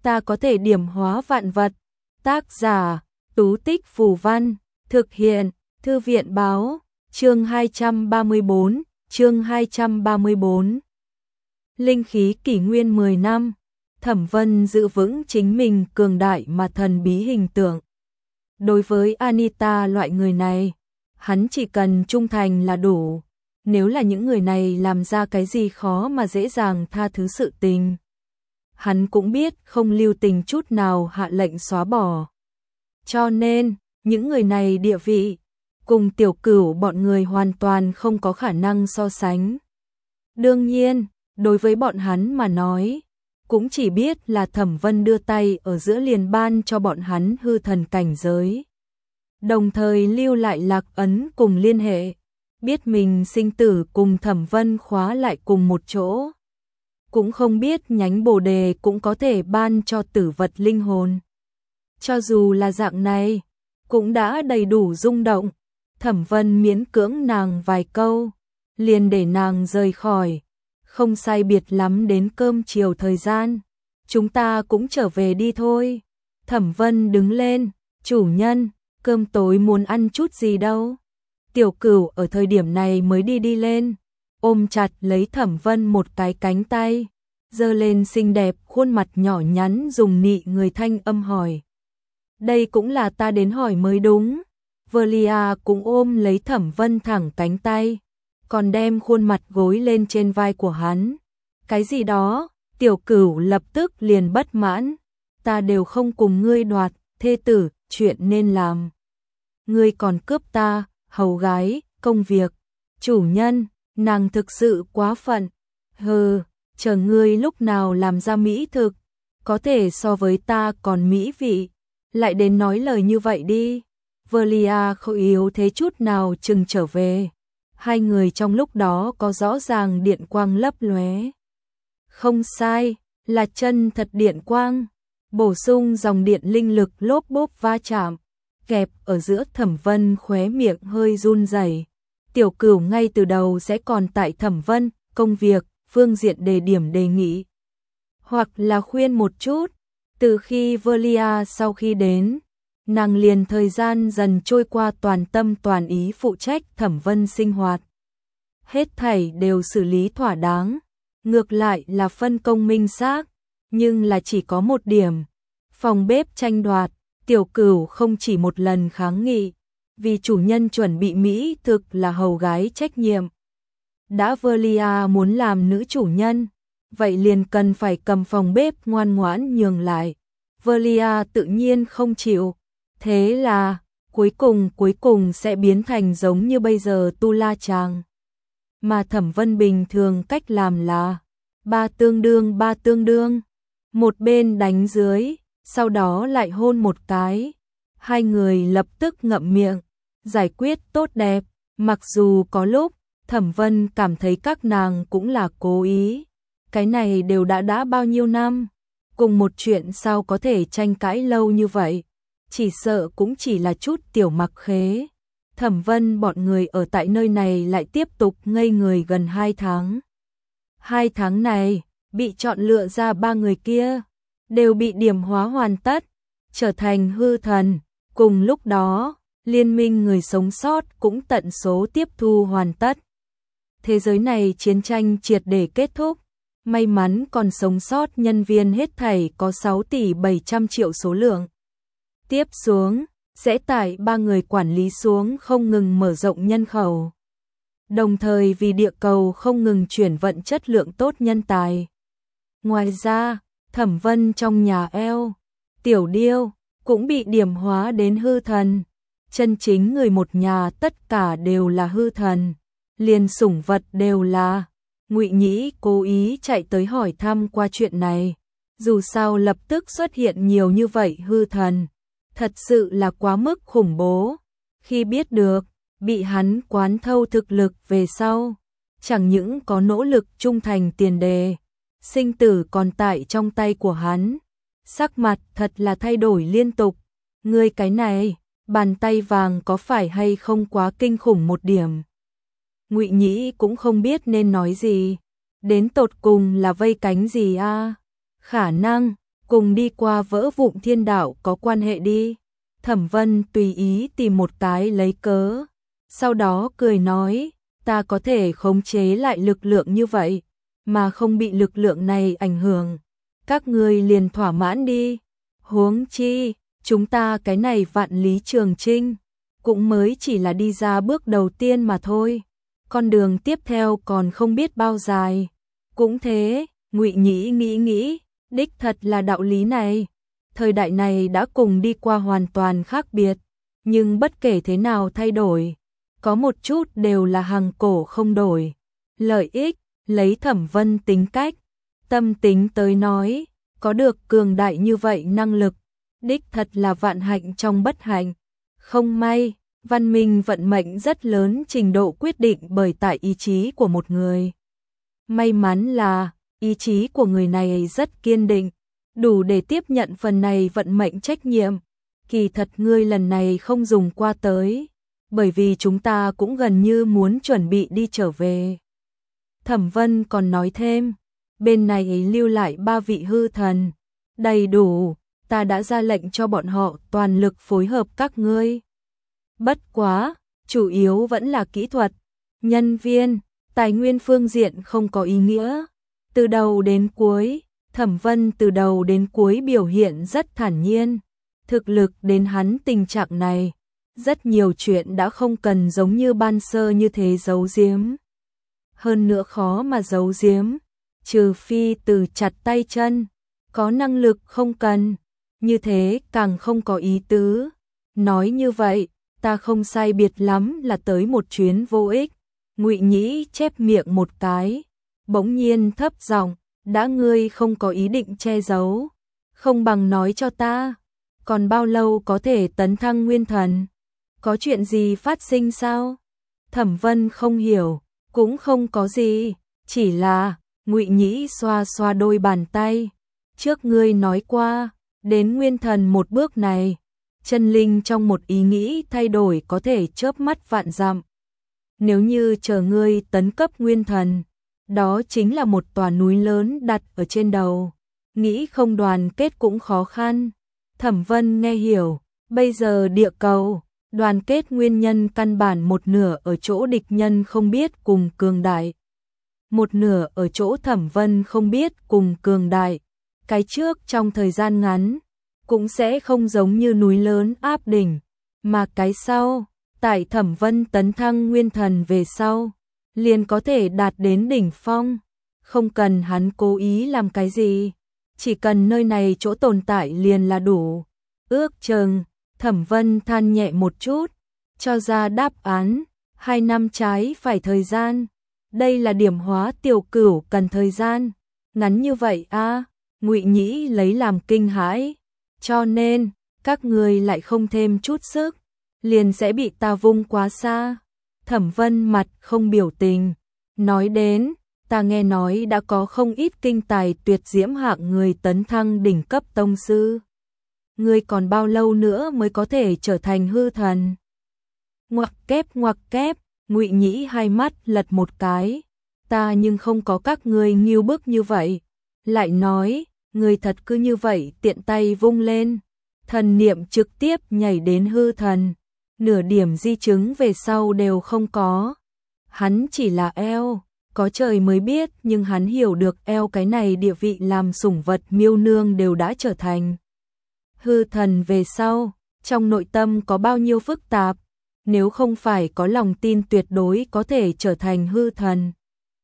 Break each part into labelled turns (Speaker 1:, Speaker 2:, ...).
Speaker 1: ta có thể điểm hóa vạn vật. Tác giả, Tú Tích Phù Văn, thực hiện, Thư viện Báo, chương 234, chương 234. Linh khí kỷ nguyên 10 năm, Thẩm Vân giữ vững chính mình cường đại mà thần bí hình tượng. Đối với Anita loại người này, hắn chỉ cần trung thành là đủ. Nếu là những người này làm ra cái gì khó mà dễ dàng tha thứ sự tình, hắn cũng biết không lưu tình chút nào hạ lệnh xóa bỏ. Cho nên, những người này địa vị cùng Tiểu Cửu bọn người hoàn toàn không có khả năng so sánh. Đương nhiên, đối với bọn hắn mà nói, cũng chỉ biết là Thẩm Vân đưa tay ở giữa liền ban cho bọn hắn hư thần cảnh giới. Đồng thời lưu lại lạc ấn cùng liên hệ, biết mình sinh tử cùng Thẩm Vân khóa lại cùng một chỗ. Cũng không biết nhánh bồ đề cũng có thể ban cho tử vật linh hồn. Cho dù là dạng này, cũng đã đầy đủ rung động. Thẩm Vân miễn cưỡng nàng vài câu, liền để nàng rời khỏi. Không sai biệt lắm đến cơm chiều thời gian, chúng ta cũng trở về đi thôi. Thẩm Vân đứng lên, chủ nhân, cơm tối muốn ăn chút gì đâu. Tiểu Cửu ở thời điểm này mới đi lên, ôm chặt lấy Thẩm Vân một cái cánh tay, giơ lên xinh đẹp khuôn mặt nhỏ nhắn dùng nị người thanh âm hỏi. Đây cũng là ta đến hỏi mới đúng. Velia cũng ôm lấy Thẩm Vân thẳng cánh tay, còn đem khuôn mặt gối lên trên vai của hắn. Cái gì đó? Tiểu Cửu lập tức liền bất mãn. Ta đều không cùng ngươi đoạt, thê tử, chuyện nên làm. Ngươi còn cướp ta, hầu gái, công việc. Chủ nhân, nàng thực sự quá phận. Hừ, chờ ngươi lúc nào làm ra mỹ thực, có thể so với ta còn mỹ vị. Lại đến nói lời như vậy đi. Velia không yếu thế chút nào chừng trở về. Hai người trong lúc đó có rõ ràng điện quang lấp lóe. Không sai, là chân thật điện quang, bổ sung dòng điện linh lực lốp bốp va chạm, kẹp ở giữa. Thẩm Vân khóe miệng hơi run rẩy. Tiểu Cửu ngay từ đầu sẽ còn tại Thẩm Vân công việc phương diện đề điểm đề nghị, hoặc là khuyên một chút. Từ khi Velia sau khi đến, nàng liền thời gian dần trôi qua toàn tâm toàn ý phụ trách Thẩm Vân sinh hoạt. Hết thảy đều xử lý thỏa đáng, ngược lại là phân công minh xác, nhưng là chỉ có một điểm. Phòng bếp tranh đoạt, Tiểu Cửu không chỉ một lần kháng nghị, vì chủ nhân chuẩn bị mỹ thực là hầu gái trách nhiệm. Đã Velia muốn làm nữ chủ nhân, vậy liền cần phải cầm phòng bếp ngoan ngoãn nhường lại. Velia tự nhiên không chịu. Thế là, cuối cùng sẽ biến thành giống như bây giờ Tu La Chàng. Mà Thẩm Vân bình thường cách làm là ba tương đương, một bên đánh dưới, sau đó lại hôn một cái. Hai người lập tức ngậm miệng, giải quyết tốt đẹp. Mặc dù có lúc Thẩm Vân cảm thấy các nàng cũng là cố ý. Cái này đều đã bao nhiêu năm, cùng một chuyện sao có thể tranh cãi lâu như vậy. Chỉ sợ cũng chỉ là chút tiểu mặc khế. Thẩm Vân bọn người ở tại nơi này lại tiếp tục ngây người gần 2 tháng. 2 tháng này, bị chọn lựa ra 3 người kia, đều bị điểm hóa hoàn tất, trở thành hư thần. Cùng lúc đó, liên minh người sống sót cũng tận số tiếp thu hoàn tất. Thế giới này chiến tranh triệt để kết thúc. May mắn còn sống sót nhân viên hết thảy có 6 tỷ 700 triệu số lượng. Tiếp xuống, sẽ tải 3 người quản lý xuống không ngừng mở rộng nhân khẩu. Đồng thời vì địa cầu không ngừng chuyển vận chất lượng tốt nhân tài. Ngoài ra, Thẩm Vân trong nhà eo, Tiểu Điêu, cũng bị điểm hóa đến hư thần. Chân chính người một nhà tất cả đều là hư thần. Liền sủng vật đều là. Ngụy Nhĩ cố ý chạy tới hỏi thăm qua chuyện này. Dù sao lập tức xuất hiện nhiều như vậy hư thần, thật sự là quá mức khủng bố. Khi biết được, bị hắn quán thâu thực lực về sau, chẳng những có nỗ lực trung thành tiền đề, sinh tử còn tại trong tay của hắn. Sắc mặt thật là thay đổi liên tục. Ngươi cái này, bàn tay vàng có phải hay không quá kinh khủng một điểm. Ngụy Nhĩ cũng không biết nên nói gì. Đến tột cùng là vây cánh gì a? Khả năng, cùng đi qua vỡ vụn thiên đạo có quan hệ đi. Thẩm Vân tùy ý tìm một cái lấy cớ, sau đó cười nói, ta có thể khống chế lại lực lượng như vậy, mà không bị lực lượng này ảnh hưởng. Các ngươi liền thỏa mãn đi, huống chi, chúng ta cái này vạn lý trường chinh, cũng mới chỉ là đi ra bước đầu tiên mà thôi. Con đường tiếp theo còn không biết bao dài. Cũng thế, Ngụy Nhĩ nghĩ, đích thật là đạo lý này. Thời đại này đã cùng đi qua hoàn toàn khác biệt, nhưng bất kể thế nào thay đổi, có một chút đều là hàng cổ không đổi. Lợi ích, lấy Thẩm Vân tính cách, tâm tính tới nói, có được cường đại như vậy năng lực, đích thật là vạn hạnh trong bất hạnh. Không may, văn minh vận mệnh rất lớn trình độ quyết định bởi tại ý chí của một người. May mắn là, ý chí của người này rất kiên định, đủ để tiếp nhận phần này vận mệnh trách nhiệm. Kỳ thật ngươi lần này không dùng qua tới, bởi vì chúng ta cũng gần như muốn chuẩn bị đi trở về. Thẩm Vân còn nói thêm, bên này lưu lại 3 vị hư thần, đầy đủ, ta đã ra lệnh cho bọn họ toàn lực phối hợp các ngươi. Bất quá, chủ yếu vẫn là kỹ thuật, nhân viên, tài nguyên phương diện không có ý nghĩa. Từ đầu đến cuối, Thẩm Vân từ đầu đến cuối biểu hiện rất thản nhiên. Thực lực đến hắn tình trạng này, rất nhiều chuyện đã không cần giống như ban sơ như thế giấu giếm. Hơn nữa khó mà giấu giếm, trừ phi từ chặt tay chân, có năng lực không cần, như thế càng không có ý tứ. Nói như vậy, ta không sai biệt lắm là tới một chuyến vô ích. Ngụy Nhĩ chép miệng một cái, bỗng nhiên thấp giọng, đã ngươi không có ý định che giấu, không bằng nói cho ta, còn bao lâu có thể tấn thăng nguyên thần? Có chuyện gì phát sinh sao? Thẩm Vân không hiểu, cũng không có gì, chỉ là, Ngụy Nhĩ xoa xoa đôi bàn tay, trước ngươi nói qua, đến nguyên thần một bước này, chân linh trong một ý nghĩ thay đổi có thể chớp mắt vạn dặm. Nếu như chờ ngươi tấn cấp nguyên thần, đó chính là một tòa núi lớn đặt ở trên đầu, nghĩ không đoàn kết cũng khó khăn. Thẩm Vân nghe hiểu, bây giờ địa cầu, đoàn kết nguyên nhân căn bản một nửa ở chỗ địch nhân không biết cùng cường đại. Một nửa ở chỗ Thẩm Vân không biết cùng cường đại. Cái trước trong thời gian ngắn, cũng sẽ không giống như núi lớn áp đỉnh, mà cái sau, tại Thẩm Vân tấn thăng nguyên thần về sau, liền có thể đạt đến đỉnh phong, không cần hắn cố ý làm cái gì, chỉ cần nơi này chỗ tồn tại liền là đủ. Ước chừng, Thẩm Vân than nhẹ một chút, cho ra đáp án, 2 năm trái phải thời gian, đây là điểm hóa tiểu cửu cần thời gian, ngắn như vậy a? Ngụy Nhĩ lấy làm kinh hãi, cho nên, các người lại không thêm chút sức, liền sẽ bị ta vung quá xa. Thẩm Vân mặt không biểu tình, nói đến, ta nghe nói đã có không ít kinh tài tuyệt diễm hạng người tấn thăng đỉnh cấp tông sư. Ngươi còn bao lâu nữa mới có thể trở thành hư thần? Ngoặc kép, Ngụy Nhĩ hai mắt lật một cái, ta nhưng không có các ngươi nghiêu bức như vậy. Lại nói, người thật cứ như vậy tiện tay vung lên, thần niệm trực tiếp nhảy đến hư thần, nửa điểm di chứng về sau đều không có. Hắn chỉ là eo, có trời mới biết, nhưng hắn hiểu được eo cái này địa vị làm sủng vật miêu nương đều đã trở thành hư thần về sau, trong nội tâm có bao nhiêu phức tạp, nếu không phải có lòng tin tuyệt đối có thể trở thành hư thần.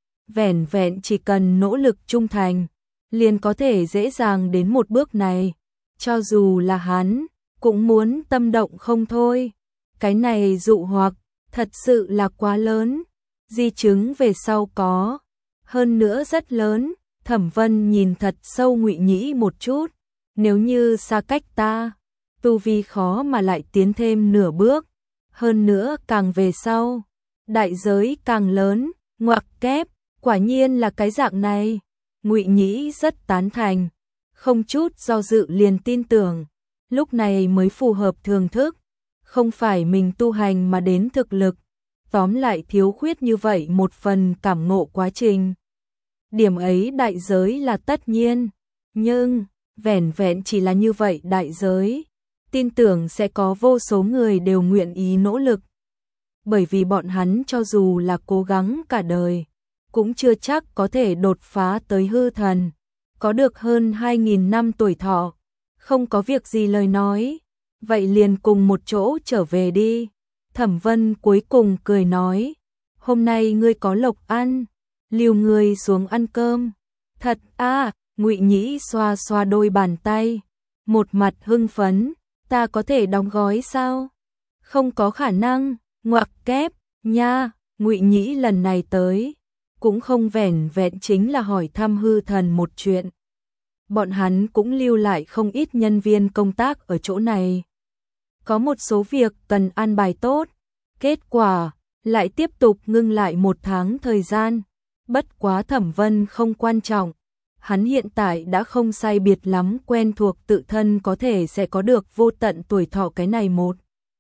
Speaker 1: Vẻn vẹn chỉ cần nỗ lực trung thành, liền có thể dễ dàng đến một bước này, cho dù là hắn, cũng muốn tâm động không thôi. Cái này dụ hoặc, thật sự là quá lớn, di chứng về sau có, hơn nữa rất lớn. Thẩm Vân nhìn thật sâu Ngụy Nhĩ một chút, nếu như xa cách ta, tu vi khó mà lại tiến thêm nửa bước, hơn nữa càng về sau, đại giới càng lớn. Ngoặc kép, quả nhiên là cái dạng này. Ngụy Nhĩ rất tán thành, không chút do dự liền tin tưởng, lúc này mới phù hợp thường thức, không phải mình tu hành mà đến thực lực, tóm lại thiếu khuyết như vậy một phần cảm ngộ quá trình. Điểm ấy đại giới là tất nhiên, nhưng vẻn vẹn chỉ là như vậy đại giới, tin tưởng sẽ có vô số người đều nguyện ý nỗ lực. Bởi vì bọn hắn cho dù là cố gắng cả đời, cũng chưa chắc có thể đột phá tới hư thần, có được hơn 2.000 năm tuổi thọ, không có việc gì lời nói, vậy liền cùng một chỗ trở về đi. Thẩm Vân cuối cùng cười nói, hôm nay ngươi có lộc ăn, lưu ngươi xuống ăn cơm. Thật à, Ngụy Nhĩ xoa xoa đôi bàn tay, một mặt hưng phấn, ta có thể đóng gói sao? Không có khả năng, ngoặc kép, nha, Ngụy Nhĩ lần này tới, cũng không vẻn vẹn chính là hỏi thăm hư thần một chuyện. Bọn hắn cũng lưu lại không ít nhân viên công tác ở chỗ này. Có một số việc cần an bài tốt, kết quả lại tiếp tục ngưng lại 1 tháng thời gian. Bất quá Thẩm Vân không quan trọng, hắn hiện tại đã không sai biệt lắm quen thuộc tự thân có thể sẽ có được vô tận tuổi thọ cái này một.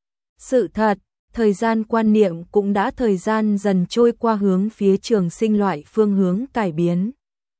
Speaker 1: Sự thật, thời gian quan niệm cũng đã thời gian dần trôi qua hướng phía trường sinh loại phương hướng cải biến.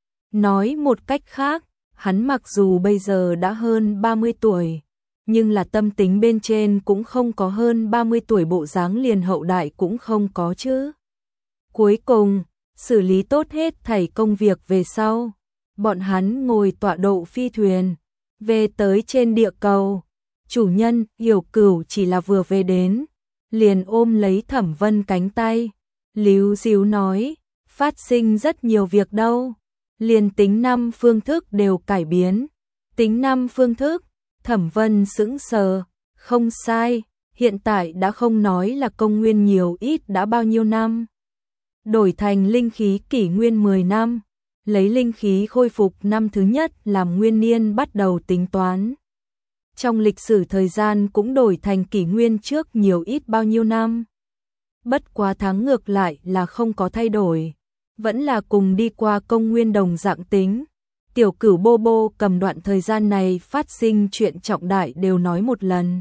Speaker 1: Nói một cách khác, hắn mặc dù bây giờ đã hơn 30 tuổi, nhưng là tâm tính bên trên cũng không có hơn 30 tuổi bộ dáng liền hậu đại cũng không có chứ. Cuối cùng, xử lý tốt hết thảy công việc về sau, bọn hắn ngồi tọa độ phi thuyền, về tới trên địa cầu. Chủ nhân, Hiểu Cửu chỉ là vừa về đến, liền ôm lấy Thẩm Vân cánh tay, líu díu nói, phát sinh rất nhiều việc đâu, liền tính 5 phương thức đều cải biến. Tính 5 phương thức, Thẩm Vân sững sờ, không sai, hiện tại đã không nói là công nguyên nhiều ít đã bao nhiêu năm. Đổi thành linh khí kỷ nguyên 10 năm, lấy linh khí khôi phục năm thứ nhất làm nguyên niên bắt đầu tính toán. Trong lịch sử thời gian cũng đổi thành kỷ nguyên trước nhiều ít bao nhiêu năm. Bất quá tháng ngược lại là không có thay đổi, vẫn là cùng đi qua công nguyên đồng dạng tính. Tiểu Cửu Bô Bô cầm đoạn thời gian này phát sinh chuyện trọng đại đều nói một lần.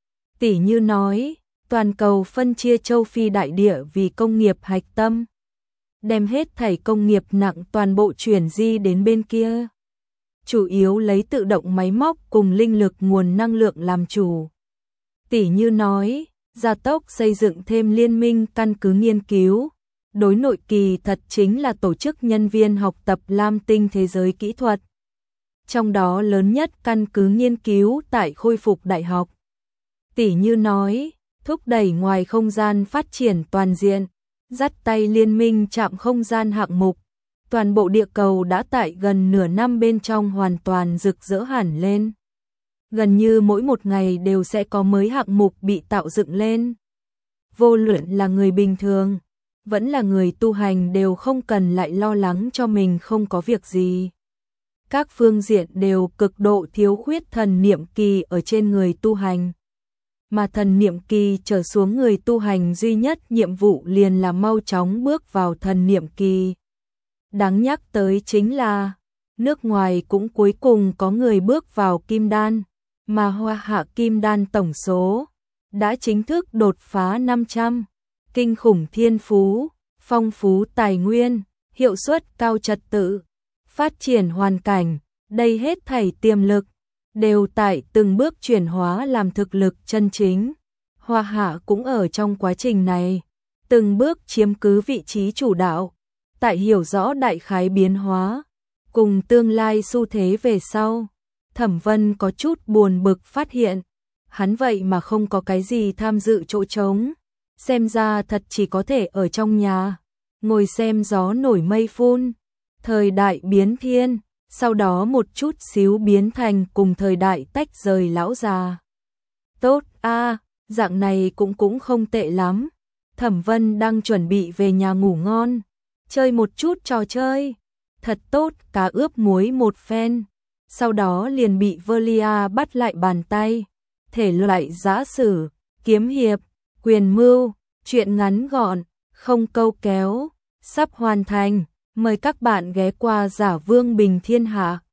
Speaker 1: Tỉ như nói, toàn cầu phân chia châu Phi đại địa vì công nghiệp hạch tâm, đem hết thảy công nghiệp nặng toàn bộ chuyển di đến bên kia. Chủ yếu lấy tự động máy móc cùng linh lực nguồn năng lượng làm chủ. Tỉ như nói, gia tốc xây dựng thêm liên minh căn cứ nghiên cứu. Đối nội kỳ thật chính là tổ chức nhân viên học tập lam tinh thế giới kỹ thuật. Trong đó lớn nhất căn cứ nghiên cứu tại khôi phục đại học. Tỉ như nói, thúc đẩy ngoài không gian phát triển toàn diện, dắt tay liên minh chạm không gian hạng mục. Toàn bộ địa cầu đã tại gần nửa năm bên trong hoàn toàn rực rỡ hẳn lên. Gần như mỗi một ngày đều sẽ có mới hạng mục bị tạo dựng lên. Vô luận là người bình thường, vẫn là người tu hành đều không cần lại lo lắng cho mình không có việc gì. Các phương diện đều cực độ thiếu khuyết thần niệm kỳ ở trên người tu hành. Mà thần niệm kỳ trở xuống người tu hành duy nhất nhiệm vụ liền là mau chóng bước vào thần niệm kỳ. Đáng nhắc tới chính là, nước ngoài cũng cuối cùng có người bước vào kim đan, mà Hoa Hạ kim đan tổng số đã chính thức đột phá 500. Kinh khủng thiên phú, phong phú tài nguyên, hiệu suất cao trật tự, phát triển hoàn cảnh, đây hết thảy tiềm lực, đều tại từng bước chuyển hóa làm thực lực chân chính. Hoa Hạ cũng ở trong quá trình này, từng bước chiếm cứ vị trí chủ đạo, tại hiểu rõ đại khái biến hóa, cùng tương lai xu thế về sau. Thẩm Vân có chút buồn bực phát hiện, hắn vậy mà không có cái gì tham dự chỗ trống. Xem ra thật chỉ có thể ở trong nhà, ngồi xem gió nổi mây phun, thời đại biến thiên, sau đó một chút xíu biến thành cùng thời đại tách rời lão già. Tốt a, dạng này cũng không tệ lắm. Thẩm Vân đang chuẩn bị về nhà ngủ ngon, chơi một chút trò chơi. Thật tốt, cá ướp muối một phen. Sau đó liền bị Velia bắt lại bàn tay. Thể loại giã sử, kiếm hiệp, quyền mưu, chuyện ngắn gọn, không câu kéo, sắp hoàn thành. Mời các bạn ghé qua Giả Vương Bình Thiên Hạ.